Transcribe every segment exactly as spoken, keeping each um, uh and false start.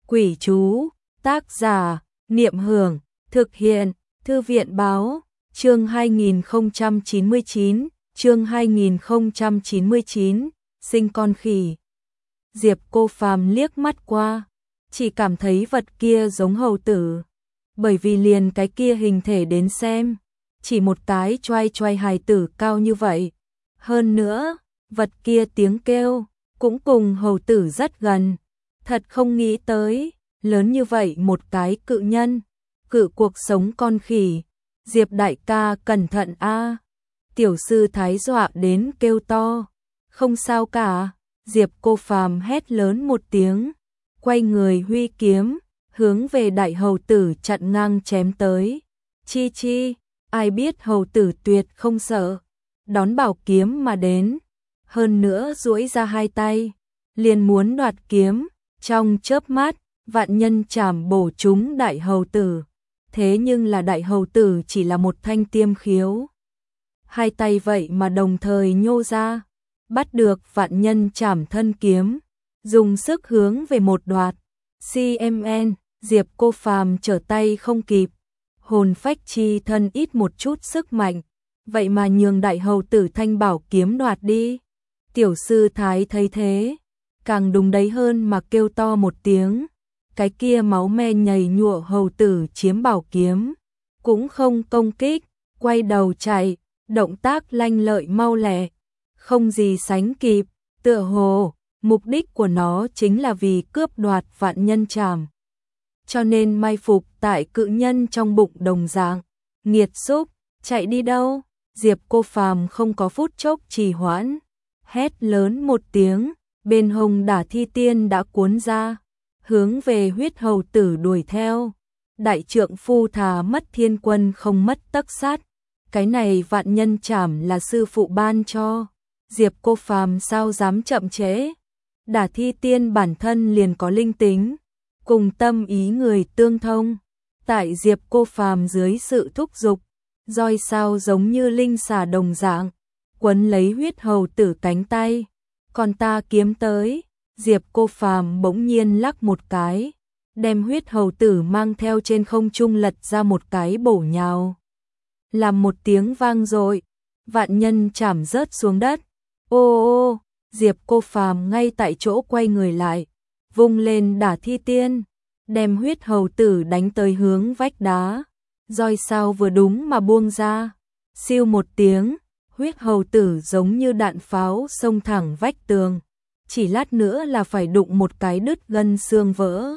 Quỷ chú, tác giả, Niệm Hưởng, thực hiện, Thư viện báo, chương hai nghìn không trăm chín mươi chín, chương hai nghìn không trăm chín mươi chín, sinh con khỉ. Diệp Cô Phàm liếc mắt qua, chỉ cảm thấy vật kia giống hầu tử, bởi vì liền cái kia hình thể đến xem, chỉ một cái choai choai hài tử cao như vậy. Hơn nữa, vật kia tiếng kêu, cũng cùng hầu tử rất gần. Thật không nghĩ tới, lớn như vậy một cái cự nhân, cự cuộc sống con khỉ. Diệp đại ca cẩn thận a. Tiểu sư thái dọa đến kêu to. Không sao cả, Diệp Cô Phàm hét lớn một tiếng, quay người huy kiếm, hướng về đại hầu tử chặn ngang chém tới. Chi chi, ai biết hầu tử tuyệt không sợ, đón bảo kiếm mà đến, hơn nữa duỗi ra hai tay, liền muốn đoạt kiếm. Trong chớp mắt, vạn nhân chảm bổ trúng đại hầu tử. Thế nhưng là đại hầu tử chỉ là một thanh tiêm khiếu. Hai tay vậy mà đồng thời nhô ra, bắt được vạn nhân chảm thân kiếm, dùng sức hướng về một đoạt. xê em en, Diệp Cô Phàm trở tay không kịp, hồn phách chi thân ít một chút sức mạnh, vậy mà nhường đại hầu tử thanh bảo kiếm đoạt đi. Tiểu sư thái thấy thế, càng đúng đấy hơn mà kêu to một tiếng. Cái kia máu me nhầy nhụa hầu tử chiếm bảo kiếm, cũng không công kích, quay đầu chạy, động tác lanh lợi mau lẹ, không gì sánh kịp, tựa hồ mục đích của nó chính là vì cướp đoạt vạn nhân chảm, cho nên mai phục tại cự nhân trong bụng đồng dạng. Nghiệt xúc, chạy đi đâu? Diệp Cô Phàm không có phút chốc trì hoãn, hét lớn một tiếng, bên hông Đả Thi Tiên đã cuốn ra, hướng về huyết hầu tử đuổi theo. Đại trượng phu thà mất thiên quân không mất tấc sát, cái này vạn nhân chảm là sư phụ ban cho, Diệp Cô Phàm sao dám chậm trễ. Đả Thi Tiên bản thân liền có linh tính, cùng tâm ý người tương thông, tại Diệp Cô Phàm dưới sự thúc giục, roi sao giống như linh xà đồng dạng, quấn lấy huyết hầu tử cánh tay. Còn ta kiếm tới. Diệp Cô Phàm bỗng nhiên lắc một cái, đem huyết hầu tử mang theo trên không trung lật ra một cái bổ nhào. Làm một tiếng vang dội, vạn nhân chảm rớt xuống đất. Ô ô, Diệp Cô Phàm ngay tại chỗ quay người lại, vung lên Đả Thi Tiên, đem huyết hầu tử đánh tới hướng vách đá. Roi sao vừa đúng mà buông ra, siêu một tiếng, huyết hầu tử giống như đạn pháo xông thẳng vách tường, chỉ lát nữa là phải đụng một cái đứt gân xương vỡ.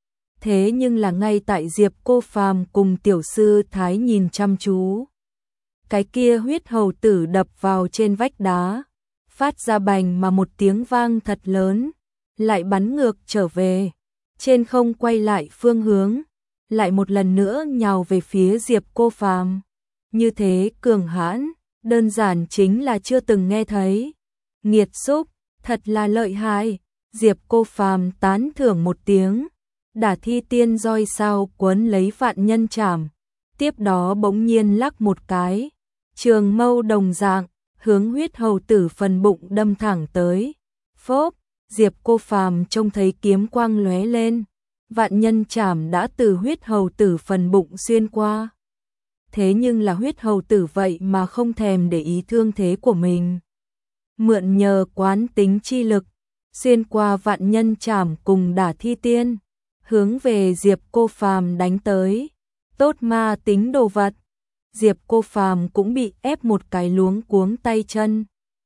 Thế nhưng là ngay tại Diệp Cô Phàm cùng tiểu sư thái nhìn chăm chú, cái kia huyết hầu tử đập vào trên vách đá, phát ra bành mà một tiếng vang thật lớn, lại bắn ngược trở về, trên không quay lại phương hướng, lại một lần nữa nhào về phía Diệp Cô Phàm. Như thế cường hãn, đơn giản chính là chưa từng nghe thấy. Nghiệt xúc, thật là lợi hại. Diệp Cô Phàm tán thưởng một tiếng. Đả Thi Tiên roi sao quấn lấy vạn nhân chảm, tiếp đó bỗng nhiên lắc một cái, trường mâu đồng dạng, hướng huyết hầu tử phần bụng đâm thẳng tới. Phốp, Diệp Cô Phàm trông thấy kiếm quang lóe lên, vạn nhân chảm đã từ huyết hầu tử phần bụng xuyên qua. Thế nhưng là huyết hầu tử vậy mà không thèm để ý thương thế của mình, mượn nhờ quán tính chi lực, xuyên qua vạn nhân chảm cùng Đả Thi Tiên, hướng về Diệp Cô Phàm đánh tới. Tốt ma tính đồ vật. Diệp Cô Phàm cũng bị ép một cái luống cuống tay chân,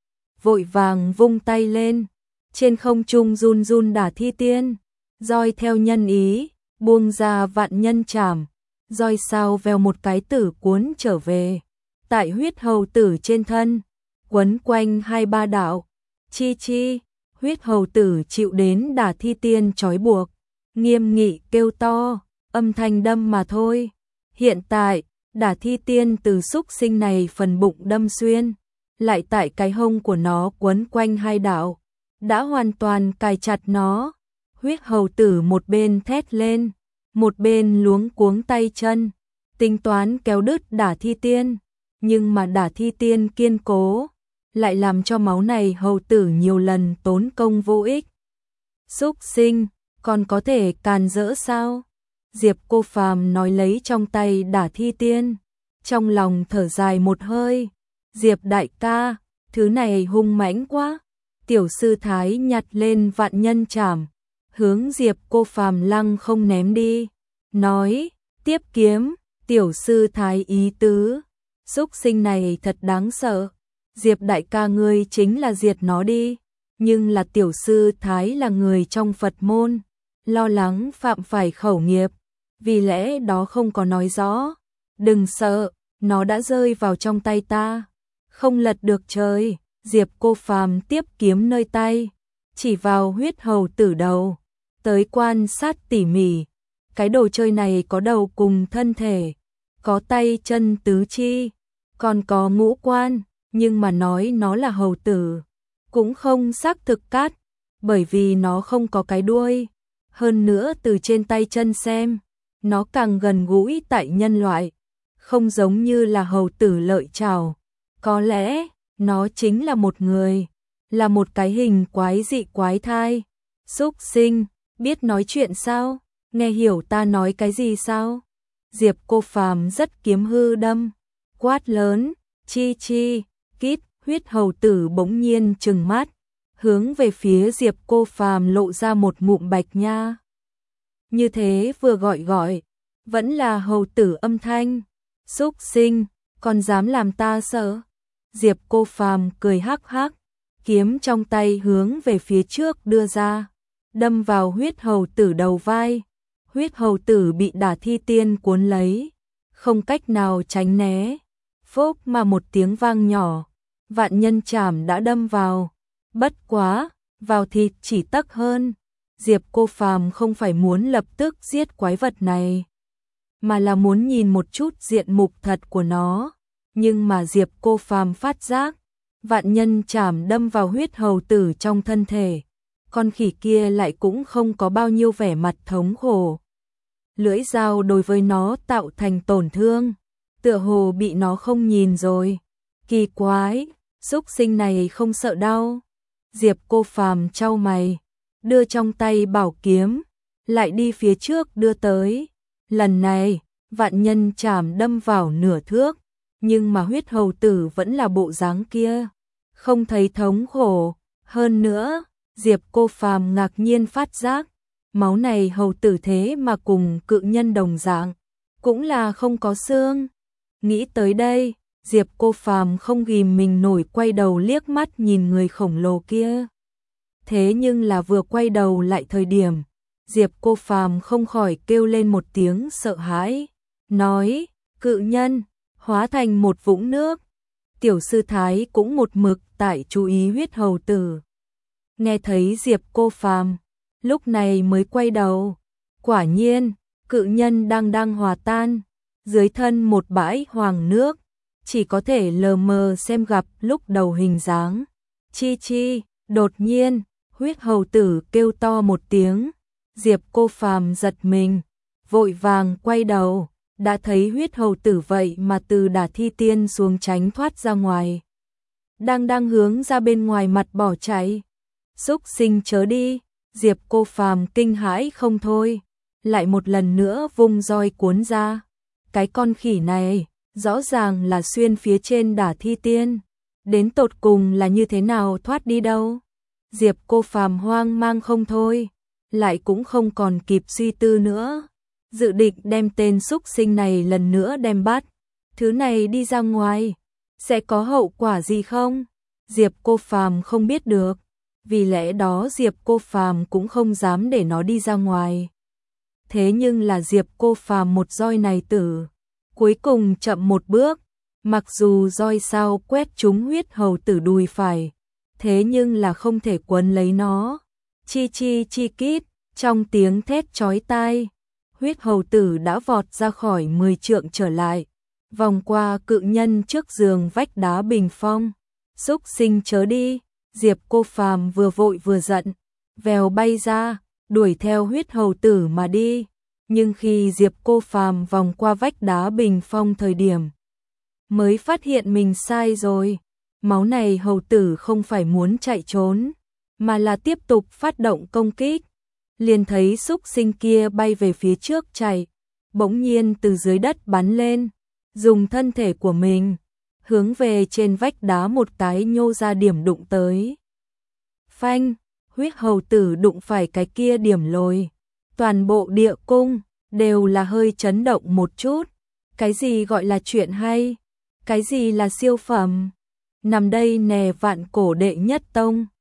vội vàng vung tay lên, trên không trung run run Đả Thi Tiên, roi theo nhân ý, buông ra vạn nhân chảm, roi sao vèo một cái tử cuốn trở về, tại huyết hầu tử trên thân, quấn quanh hai ba đạo. Chi chi, huyết hầu tử chịu đến Đả Thi Tiên trói buộc, nghiêm nghị kêu to, âm thanh đâm mà thôi. Hiện tại, Đả Thi Tiên từ xúc sinh này phần bụng đâm xuyên, lại tại cái hông của nó quấn quanh hai đạo, đã hoàn toàn cài chặt nó. Huyết hầu tử một bên thét lên, một bên luống cuống tay chân, tính toán kéo đứt Đả Thi Tiên, nhưng mà Đả Thi Tiên kiên cố, lại làm cho máu này hầu tử nhiều lần tốn công vô ích. Xúc sinh, còn có thể càn rỡ sao? Diệp Cô Phàm nói lấy trong tay đả thi tiên, trong lòng thở dài một hơi. Diệp đại ca, thứ này hung mãnh quá. Tiểu sư thái nhặt lên vạn nhân trảm, hướng Diệp Cô Phàm lăng không ném đi, nói, tiếp kiếm. Tiểu sư thái ý tứ, xúc sinh này thật đáng sợ. Diệp đại ca ngươi chính là diệt nó đi, nhưng là tiểu sư thái là người trong Phật môn, lo lắng phạm phải khẩu nghiệp, vì lẽ đó không có nói rõ. Đừng sợ, nó đã rơi vào trong tay ta, không lật được trời. Diệp Cô Phàm tiếp kiếm nơi tay, chỉ vào huyết hầu tử đầu, tới quan sát tỉ mỉ. Cái đồ chơi này có đầu cùng thân thể, có tay chân tứ chi, còn có ngũ quan, nhưng mà nói nó là hầu tử cũng không xác thực cát, bởi vì nó không có cái đuôi. Hơn nữa từ trên tay chân xem, nó càng gần gũi tại nhân loại, không giống như là hầu tử lợi chảo. Có lẽ nó chính là một người, là một cái hình quái dị quái thai. Súc sinh, biết nói chuyện sao? Nghe hiểu ta nói cái gì sao? Diệp Cô Phàm rất kiếm hư đâm, quát lớn, chi chi, kít. Huyết hầu tử bỗng nhiên trừng mắt, hướng về phía Diệp Cô Phàm lộ ra một ngụm bạch nha. Như thế vừa gọi gọi, vẫn là hầu tử âm thanh. Súc sinh, còn dám làm ta sợ? Diệp Cô Phàm cười hắc hắc, kiếm trong tay hướng về phía trước đưa ra, đâm vào huyết hầu tử đầu vai. Huyết hầu tử bị đả thi tiên cuốn lấy, không cách nào tránh né. Phốc mà một tiếng vang nhỏ, vạn nhân trảm đã đâm vào. Bất quá, vào thịt chỉ tấc hơn. Diệp Cô Phàm không phải muốn lập tức giết quái vật này, mà là muốn nhìn một chút diện mục thật của nó. Nhưng mà Diệp Cô Phàm phát giác, vạn nhân trảm đâm vào huyết hầu tử trong thân thể, con khỉ kia lại cũng không có bao nhiêu vẻ mặt thống khổ. Lưỡi dao đối với nó tạo thành tổn thương, tựa hồ bị nó không nhìn rồi. Kỳ quái, xúc sinh này không sợ đau. Diệp Cô Phàm chau mày, đưa trong tay bảo kiếm, lại đi phía trước đưa tới. Lần này, vạn nhân trảm đâm vào nửa thước, nhưng mà huyết hầu tử vẫn là bộ dáng kia, không thấy thống khổ. Hơn nữa, Diệp Cô Phàm ngạc nhiên phát giác, máu này hầu tử thế mà cùng cự nhân đồng dạng, cũng là không có xương. Nghĩ tới đây, Diệp Cô Phàm không ghìm mình nổi, quay đầu liếc mắt nhìn người khổng lồ kia. Thế nhưng là vừa quay đầu lại thời điểm, Diệp Cô Phàm không khỏi kêu lên một tiếng sợ hãi, nói, cự nhân, hóa thành một vũng nước. Tiểu sư thái cũng một mực tại chú ý huyết hầu tử. Nghe thấy Diệp Cô Phàm, lúc này mới quay đầu. Quả nhiên, cự nhân đang đang hòa tan, dưới thân một bãi hoàng nước, chỉ có thể lờ mờ xem gặp lúc đầu hình dáng. Chi chi, đột nhiên, huyết hầu tử kêu to một tiếng. Diệp Cô Phàm giật mình, vội vàng quay đầu, đã thấy huyết hầu tử vậy mà từ đả thi tiên xuống tránh thoát ra ngoài, đang đang hướng ra bên ngoài mặt bỏ chạy. Xúc sinh chớ đi. Diệp Cô Phàm kinh hãi không thôi, lại một lần nữa vung roi cuốn ra. Cái con khỉ này, rõ ràng là xuyên phía trên đả thi tiên, đến tột cùng là như thế nào thoát đi đâu? Diệp Cô Phàm hoang mang không thôi, lại cũng không còn kịp suy tư nữa, dự định đem tên xúc sinh này lần nữa đem bắt. Thứ này đi ra ngoài, sẽ có hậu quả gì không? Diệp Cô Phàm không biết được, vì lẽ đó Diệp Cô Phàm cũng không dám để nó đi ra ngoài. Thế nhưng là Diệp Cô Phàm một roi này tử, cuối cùng chậm một bước, mặc dù roi sao quét trúng huyết hầu tử đùi phải, thế nhưng là không thể quấn lấy nó. Chi chi chi kít, trong tiếng thét chói tai, huyết hầu tử đã vọt ra khỏi mười trượng trở lại, vòng qua cự nhân trước giường vách đá bình phong. Xúc sinh chớ đi. Diệp Cô Phàm vừa vội vừa giận, vèo bay ra, đuổi theo huyết hầu tử mà đi. Nhưng khi Diệp Cô Phàm vòng qua vách đá bình phong thời điểm, mới phát hiện mình sai rồi. Máu này hầu tử không phải muốn chạy trốn, mà là tiếp tục phát động công kích. liền thấy xúc sinh kia bay về phía trước chạy, bỗng nhiên từ dưới đất bắn lên, dùng thân thể của mình hướng về trên vách đá một cái nhô ra điểm đụng tới. Phanh, huyết hầu tử đụng phải cái kia điểm lồi, toàn bộ địa cung đều là hơi chấn động một chút. Cái gì gọi là chuyện hay? Cái gì là siêu phẩm? Nằm đây nè vạn cổ đệ nhất tông,